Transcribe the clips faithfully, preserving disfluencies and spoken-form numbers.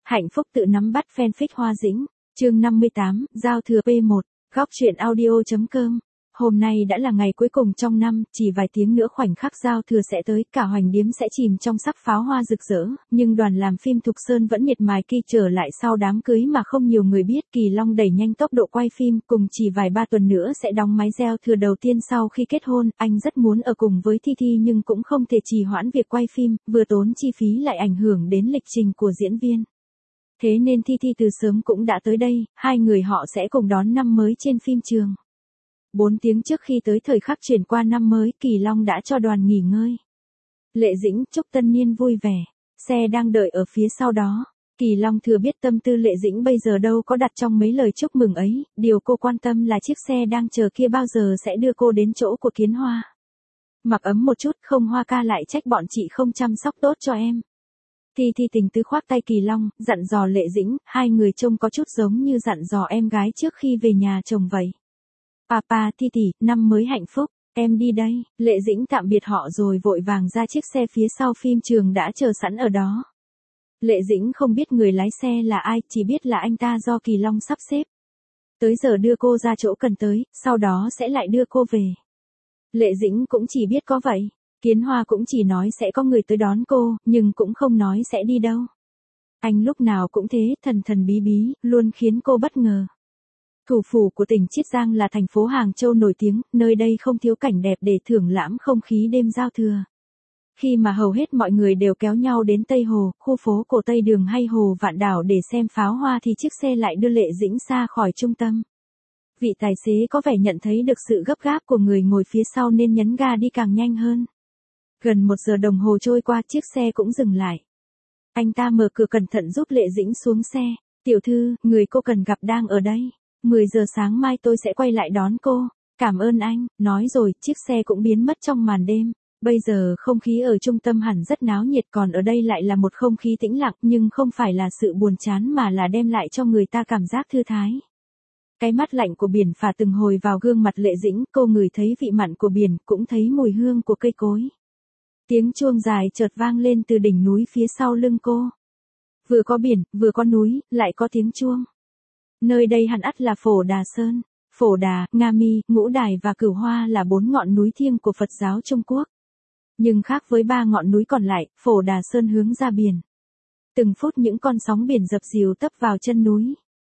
Hạnh phúc tự nắm bắt fanfic Hoa Dĩnh, chương năm mươi tám, giao thừa P một, góc truyện audio.com. Hôm nay đã là ngày cuối cùng trong năm, chỉ vài tiếng nữa khoảnh khắc giao thừa sẽ tới, cả Hoành Điếm sẽ chìm trong sắc pháo hoa rực rỡ, nhưng đoàn làm phim Thục Sơn vẫn miệt mài kỳ trở lại sau đám cưới mà không nhiều người biết. Kỳ Long đẩy nhanh tốc độ quay phim, cùng chỉ vài ba tuần nữa sẽ đóng máy gieo thừa đầu tiên sau khi kết hôn. Anh rất muốn ở cùng với Thi Thi nhưng cũng không thể trì hoãn việc quay phim, vừa tốn chi phí lại ảnh hưởng đến lịch trình của diễn viên. Thế nên Thi Thi từ sớm cũng đã tới đây, hai người họ sẽ cùng đón năm mới trên phim trường. Bốn tiếng trước khi tới thời khắc chuyển qua năm mới, Kỳ Long đã cho đoàn nghỉ ngơi. Lệ Dĩnh chúc tân niên vui vẻ, xe đang đợi ở phía sau đó. Kỳ Long thừa biết tâm tư Lệ Dĩnh bây giờ đâu có đặt trong mấy lời chúc mừng ấy, điều cô quan tâm là chiếc xe đang chờ kia bao giờ sẽ đưa cô đến chỗ của Kiến Hoa. Mặc ấm một chút, không Hoa ca lại trách bọn chị không chăm sóc tốt cho em. Thi Thi tình tứ khoác tay Kỳ Long, dặn dò Lệ Dĩnh, hai người trông có chút giống như dặn dò em gái trước khi về nhà chồng vậy. Papa, Thi Tỷ, năm mới hạnh phúc, em đi đây. Lệ Dĩnh tạm biệt họ rồi vội vàng ra chiếc xe phía sau phim trường đã chờ sẵn ở đó. Lệ Dĩnh không biết người lái xe là ai, chỉ biết là anh ta do Kỳ Long sắp xếp. Tới giờ đưa cô ra chỗ cần tới, sau đó sẽ lại đưa cô về. Lệ Dĩnh cũng chỉ biết có vậy. Kiến Hoa cũng chỉ nói sẽ có người tới đón cô, nhưng cũng không nói sẽ đi đâu. Anh lúc nào cũng thế, thần thần bí bí, luôn khiến cô bất ngờ. Thủ phủ của tỉnh Chiết Giang là thành phố Hàng Châu nổi tiếng, nơi đây không thiếu cảnh đẹp để thưởng lãm không khí đêm giao thừa. Khi mà hầu hết mọi người đều kéo nhau đến Tây Hồ, khu phố cổ Tây Đường hay Hồ Vạn Đảo để xem pháo hoa thì chiếc xe lại đưa Lệ Dĩnh xa khỏi trung tâm. Vị tài xế có vẻ nhận thấy được sự gấp gáp của người ngồi phía sau nên nhấn ga đi càng nhanh hơn. Gần một giờ đồng hồ trôi qua, chiếc xe cũng dừng lại. Anh ta mở cửa cẩn thận giúp Lệ Dĩnh xuống xe. Tiểu thư, người cô cần gặp đang ở đây. mười giờ sáng mai tôi sẽ quay lại đón cô. Cảm ơn anh. Nói rồi, chiếc xe cũng biến mất trong màn đêm. Bây giờ không khí ở trung tâm hẳn rất náo nhiệt, còn ở đây lại là một không khí tĩnh lặng, nhưng không phải là sự buồn chán mà là đem lại cho người ta cảm giác thư thái. Cái mát lạnh của biển phả từng hồi vào gương mặt Lệ Dĩnh, cô ngửi thấy vị mặn của biển, cũng thấy mùi hương của cây cối. Tiếng chuông dài chợt vang lên từ đỉnh núi phía sau lưng cô. Vừa có biển, vừa có núi, lại có tiếng chuông. Nơi đây hẳn ắt là Phổ Đà Sơn. Phổ Đà, Nga Mi, Ngũ Đài và Cửu Hoa là bốn ngọn núi thiêng của Phật giáo Trung Quốc. Nhưng khác với ba ngọn núi còn lại, Phổ Đà Sơn hướng ra biển. Từng phút những con sóng biển dập dìu tấp vào chân núi.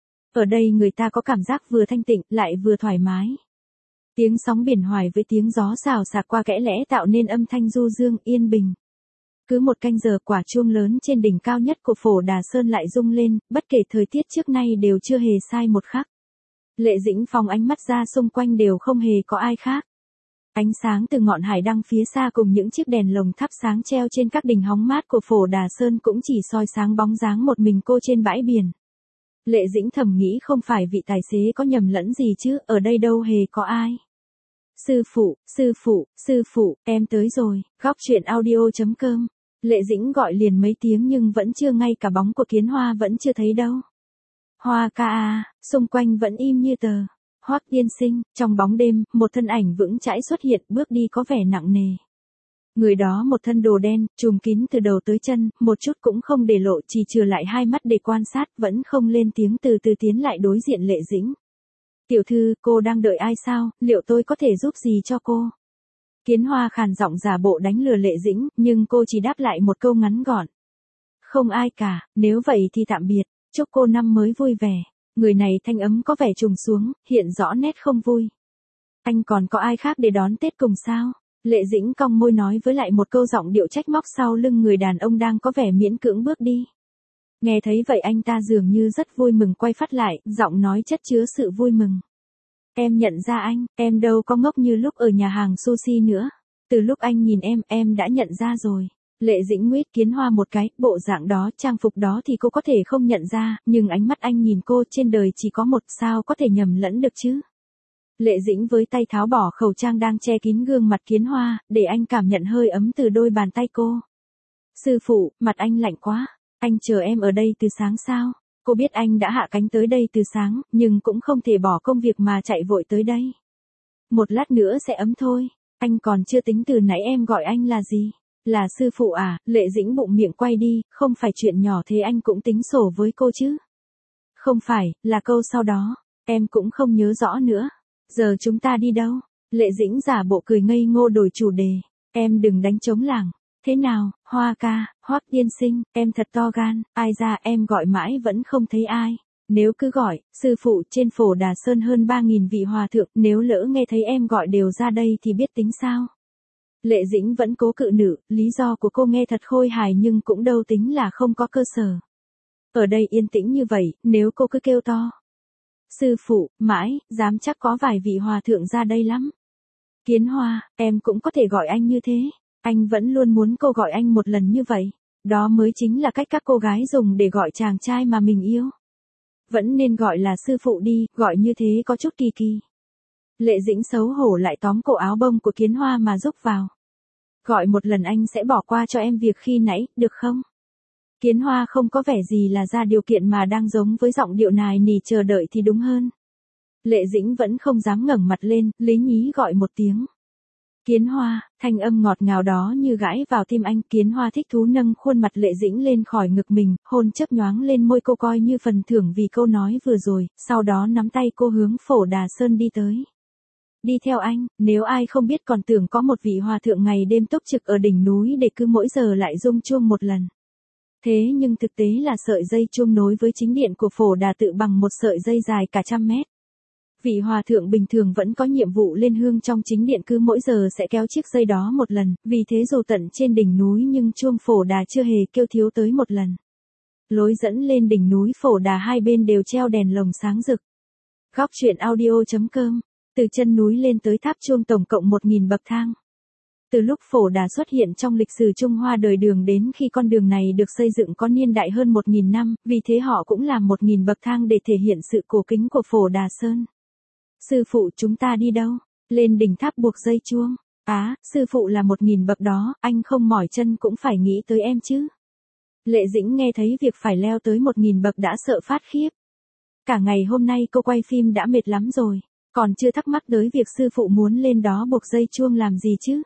Ở đây người ta có cảm giác vừa thanh tịnh, lại vừa thoải mái. Tiếng sóng biển hoài với tiếng gió xào xạc qua kẽ lẽ tạo nên âm thanh du dương, yên bình. Cứ một canh giờ, quả chuông lớn trên đỉnh cao nhất của Phổ Đà Sơn lại rung lên, bất kể thời tiết trước nay đều chưa hề sai một khắc. Lệ Dĩnh phóng ánh mắt ra, xung quanh đều không hề có ai khác. Ánh sáng từ ngọn hải đăng phía xa cùng những chiếc đèn lồng thắp sáng treo trên các đỉnh hóng mát của Phổ Đà Sơn cũng chỉ soi sáng bóng dáng một mình cô trên bãi biển. Lệ Dĩnh thầm nghĩ không phải vị tài xế có nhầm lẫn gì chứ, ở đây đâu hề có ai. Sư phụ, sư phụ, sư phụ, em tới rồi. Góc truyện audio.com. Lệ Dĩnh gọi liền mấy tiếng nhưng vẫn chưa, ngay cả bóng của Kiến Hoa vẫn chưa thấy đâu. Hoa ca à, xung quanh vẫn im như tờ. Hoắc tiên sinh, trong bóng đêm, một thân ảnh vững chãi xuất hiện, bước đi có vẻ nặng nề. Người đó một thân đồ đen, trùm kín từ đầu tới chân, một chút cũng không để lộ, chỉ chừa lại hai mắt để quan sát, vẫn không lên tiếng, từ từ tiến lại đối diện Lệ Dĩnh. Tiểu thư, cô đang đợi ai sao, liệu tôi có thể giúp gì cho cô? Kiến Hoa khàn giọng giả bộ đánh lừa Lệ Dĩnh, nhưng cô chỉ đáp lại một câu ngắn gọn. Không ai cả, nếu vậy thì tạm biệt, chúc cô năm mới vui vẻ. Người này thanh ấm có vẻ trùng xuống, hiện rõ nét không vui. Anh còn có ai khác để đón Tết cùng sao? Lệ Dĩnh cong môi nói với lại một câu giọng điệu trách móc sau lưng người đàn ông đang có vẻ miễn cưỡng bước đi. Nghe thấy vậy anh ta dường như rất vui mừng quay phát lại, giọng nói chất chứa sự vui mừng. Em nhận ra anh, em đâu có ngốc như lúc ở nhà hàng sushi nữa. Từ lúc anh nhìn em, em đã nhận ra rồi. Lệ Dĩnh nguyết Kiến Hoa một cái, bộ dạng đó, trang phục đó thì cô có thể không nhận ra, nhưng ánh mắt anh nhìn cô, trên đời chỉ có một, sao có thể nhầm lẫn được chứ. Lệ Dĩnh với tay tháo bỏ khẩu trang đang che kín gương mặt Kiến Hoa, để anh cảm nhận hơi ấm từ đôi bàn tay cô. Sư phụ, mặt anh lạnh quá, anh chờ em ở đây từ sáng sao? Cô biết anh đã hạ cánh tới đây từ sáng, nhưng cũng không thể bỏ công việc mà chạy vội tới đây. Một lát nữa sẽ ấm thôi, anh còn chưa tính từ nãy em gọi anh là gì. Là sư phụ à, Lệ Dĩnh bụng miệng quay đi, không phải chuyện nhỏ thế anh cũng tính sổ với cô chứ. Không phải, là câu sau đó, em cũng không nhớ rõ nữa. Giờ chúng ta đi đâu? Lệ Dĩnh giả bộ cười ngây ngô đổi chủ đề. Em đừng đánh trống lảng. Thế nào, Hoa ca, Hoắc tiên sinh, em thật to gan, ai ra em gọi mãi vẫn không thấy ai. Nếu cứ gọi, sư phụ trên Phổ Đà Sơn hơn ba nghìn vị hòa thượng, nếu lỡ nghe thấy em gọi đều ra đây thì biết tính sao. Lệ Dĩnh vẫn cố cự nữ, lý do của cô nghe thật khôi hài nhưng cũng đâu tính là không có cơ sở. Ở đây yên tĩnh như vậy, nếu cô cứ kêu to. Sư phụ, mãi, dám chắc có vài vị hòa thượng ra đây lắm. Kiến Hoa, em cũng có thể gọi anh như thế. Anh vẫn luôn muốn cô gọi anh một lần như vậy. Đó mới chính là cách các cô gái dùng để gọi chàng trai mà mình yêu. Vẫn nên gọi là sư phụ đi, gọi như thế có chút kỳ kỳ. Lệ Dĩnh xấu hổ lại tóm cổ áo bông của Kiến Hoa mà rúc vào. Gọi một lần anh sẽ bỏ qua cho em việc khi nãy, được không? Kiến Hoa không có vẻ gì là ra điều kiện mà đang giống với giọng điệu nài nỉ chờ đợi thì đúng hơn. Lệ Dĩnh vẫn không dám ngẩng mặt lên, lý nhí gọi một tiếng. Kiến Hoa, thanh âm ngọt ngào đó như gãi vào tim anh. Kiến Hoa thích thú nâng khuôn mặt Lệ Dĩnh lên khỏi ngực mình, hôn chớp nhoáng lên môi cô coi như phần thưởng vì câu nói vừa rồi, sau đó nắm tay cô hướng Phổ Đà Sơn đi tới. Đi theo anh, nếu ai không biết còn tưởng có một vị hòa thượng ngày đêm túc trực ở đỉnh núi để cứ mỗi giờ lại rung chuông một lần. Thế nhưng thực tế là sợi dây chuông nối với chính điện của Phổ Đà tự bằng một sợi dây dài cả trăm mét. Vị hòa thượng bình thường vẫn có nhiệm vụ lên hương trong chính điện cứ mỗi giờ sẽ kéo chiếc dây đó một lần, vì thế dù tận trên đỉnh núi nhưng chuông Phổ Đà chưa hề kêu thiếu tới một lần. Lối dẫn lên đỉnh núi Phổ Đà hai bên đều treo đèn lồng sáng rực. Góc truyện audio chấm com. Từ chân núi lên tới tháp chuông tổng cộng một nghìn bậc thang. Từ lúc Phổ Đà xuất hiện trong lịch sử Trung Hoa đời Đường đến khi con đường này được xây dựng có niên đại hơn một nghìn năm, vì thế họ cũng làm một nghìn bậc thang để thể hiện sự cổ kính của Phổ Đà Sơn. Sư phụ chúng ta đi đâu? Lên đỉnh tháp buộc dây chuông. Á, à, sư phụ là một nghìn bậc đó, anh không mỏi chân cũng phải nghĩ tới em chứ. Lệ Dĩnh nghe thấy việc phải leo tới một nghìn bậc đã sợ phát khiếp. Cả ngày hôm nay cô quay phim đã mệt lắm rồi, còn chưa thắc mắc tới việc sư phụ muốn lên đó buộc dây chuông làm gì chứ.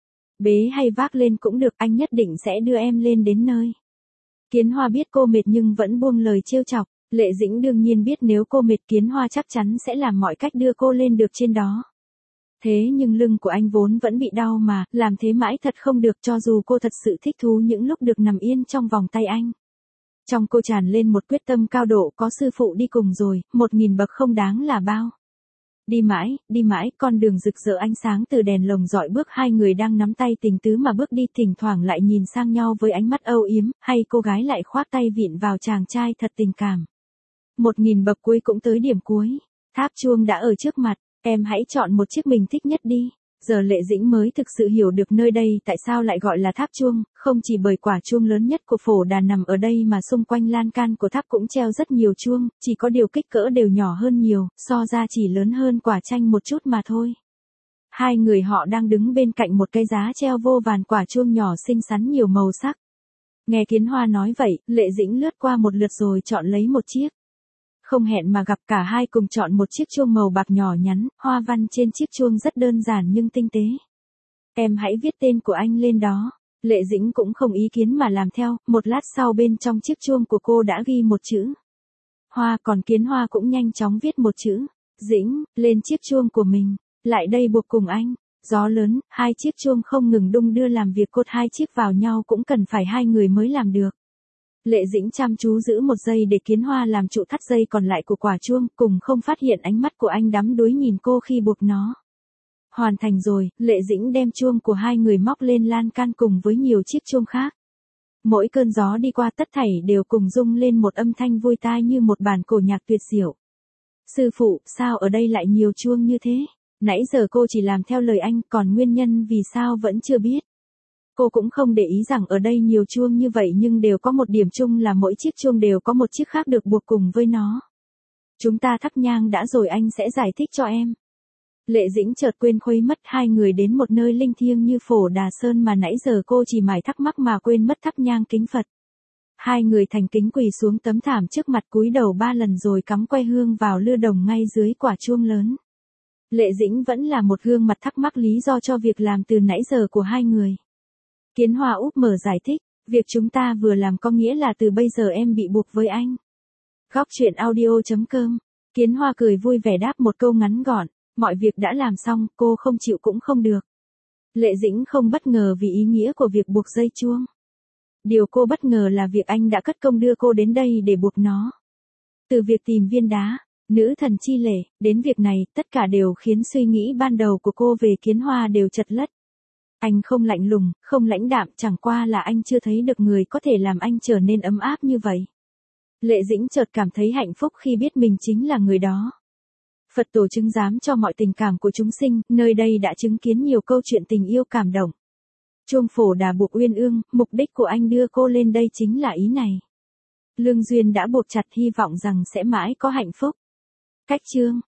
Bế hay vác lên cũng được, anh nhất định sẽ đưa em lên đến nơi. Kiến Hoa biết cô mệt nhưng vẫn buông lời trêu chọc. Lệ Dĩnh đương nhiên biết nếu cô mệt Kiến Hoa chắc chắn sẽ làm mọi cách đưa cô lên được trên đó. Thế nhưng lưng của anh vốn vẫn bị đau mà, làm thế mãi thật không được cho dù cô thật sự thích thú những lúc được nằm yên trong vòng tay anh. Trong cô tràn lên một quyết tâm cao độ, có sư phụ đi cùng rồi, một nghìn bậc không đáng là bao. Đi mãi, đi mãi, con đường rực rỡ ánh sáng từ đèn lồng dọi bước hai người đang nắm tay tình tứ mà bước đi, thỉnh thoảng lại nhìn sang nhau với ánh mắt âu yếm, hay cô gái lại khoác tay vịn vào chàng trai thật tình cảm. Một nghìn bậc cuối cũng tới điểm cuối, tháp chuông đã ở trước mặt, em hãy chọn một chiếc mình thích nhất đi. Giờ Lệ Dĩnh mới thực sự hiểu được nơi đây tại sao lại gọi là tháp chuông, không chỉ bởi quả chuông lớn nhất của Phổ Đà nằm ở đây mà xung quanh lan can của tháp cũng treo rất nhiều chuông, chỉ có điều kích cỡ đều nhỏ hơn nhiều, so ra chỉ lớn hơn quả chanh một chút mà thôi. Hai người họ đang đứng bên cạnh một cây giá treo vô vàn quả chuông nhỏ xinh xắn nhiều màu sắc. Nghe Kiến Hoa nói vậy, Lệ Dĩnh lướt qua một lượt rồi chọn lấy một chiếc. Không hẹn mà gặp cả hai cùng chọn một chiếc chuông màu bạc nhỏ nhắn, hoa văn trên chiếc chuông rất đơn giản nhưng tinh tế. Em hãy viết tên của anh lên đó. Lệ Dĩnh cũng không ý kiến mà làm theo, một lát sau bên trong chiếc chuông của cô đã ghi một chữ Hoa, còn Kiến Hoa cũng nhanh chóng viết một chữ Dĩnh lên chiếc chuông của mình. Lại đây buộc cùng anh. Gió lớn, hai chiếc chuông không ngừng đung đưa làm việc cột hai chiếc vào nhau cũng cần phải hai người mới làm được. Lệ Dĩnh chăm chú giữ một giây để Kiến Hoa làm trụ thắt dây còn lại của quả chuông, cùng không phát hiện ánh mắt của anh đắm đuối nhìn cô khi buộc nó. Hoàn thành rồi, Lệ Dĩnh đem chuông của hai người móc lên lan can cùng với nhiều chiếc chuông khác. Mỗi cơn gió đi qua tất thảy đều cùng rung lên một âm thanh vui tai như một bản cổ nhạc tuyệt diệu. Sư phụ, sao ở đây lại nhiều chuông như thế? Nãy giờ cô chỉ làm theo lời anh, còn nguyên nhân vì sao vẫn chưa biết. Cô cũng không để ý rằng ở đây nhiều chuông như vậy nhưng đều có một điểm chung là mỗi chiếc chuông đều có một chiếc khác được buộc cùng với nó. Chúng ta thắp nhang đã rồi anh sẽ giải thích cho em. Lệ Dĩnh chợt quên khuấy mất hai người đến một nơi linh thiêng như Phổ Đà Sơn mà nãy giờ cô chỉ mải thắc mắc mà quên mất thắp nhang kính Phật. Hai người thành kính quỳ xuống tấm thảm trước mặt cúi đầu ba lần rồi cắm que hương vào lư đồng ngay dưới quả chuông lớn. Lệ Dĩnh vẫn là một gương mặt thắc mắc lý do cho việc làm từ nãy giờ của hai người. Kiến Hoa úp mở giải thích, việc chúng ta vừa làm có nghĩa là từ bây giờ em bị buộc với anh. Góc truyện audio.com. Kiến Hoa cười vui vẻ đáp một câu ngắn gọn, mọi việc đã làm xong, cô không chịu cũng không được. Lệ Dĩnh không bất ngờ vì ý nghĩa của việc buộc dây chuông. Điều cô bất ngờ là việc anh đã cất công đưa cô đến đây để buộc nó. Từ việc tìm viên đá, nữ thần chi lệ, đến việc này, tất cả đều khiến suy nghĩ ban đầu của cô về Kiến Hoa đều chật lất. Anh không lạnh lùng, không lãnh đạm, chẳng qua là anh chưa thấy được người có thể làm anh trở nên ấm áp như vậy. Lệ Dĩnh chợt cảm thấy hạnh phúc khi biết mình chính là người đó. Phật tổ chứng giám cho mọi tình cảm của chúng sinh, nơi đây đã chứng kiến nhiều câu chuyện tình yêu cảm động. Chuông phổ đà buộc uyên ương, mục đích của anh đưa cô lên đây chính là ý này. Lương duyên đã buộc chặt, hy vọng rằng sẽ mãi có hạnh phúc. Cách chương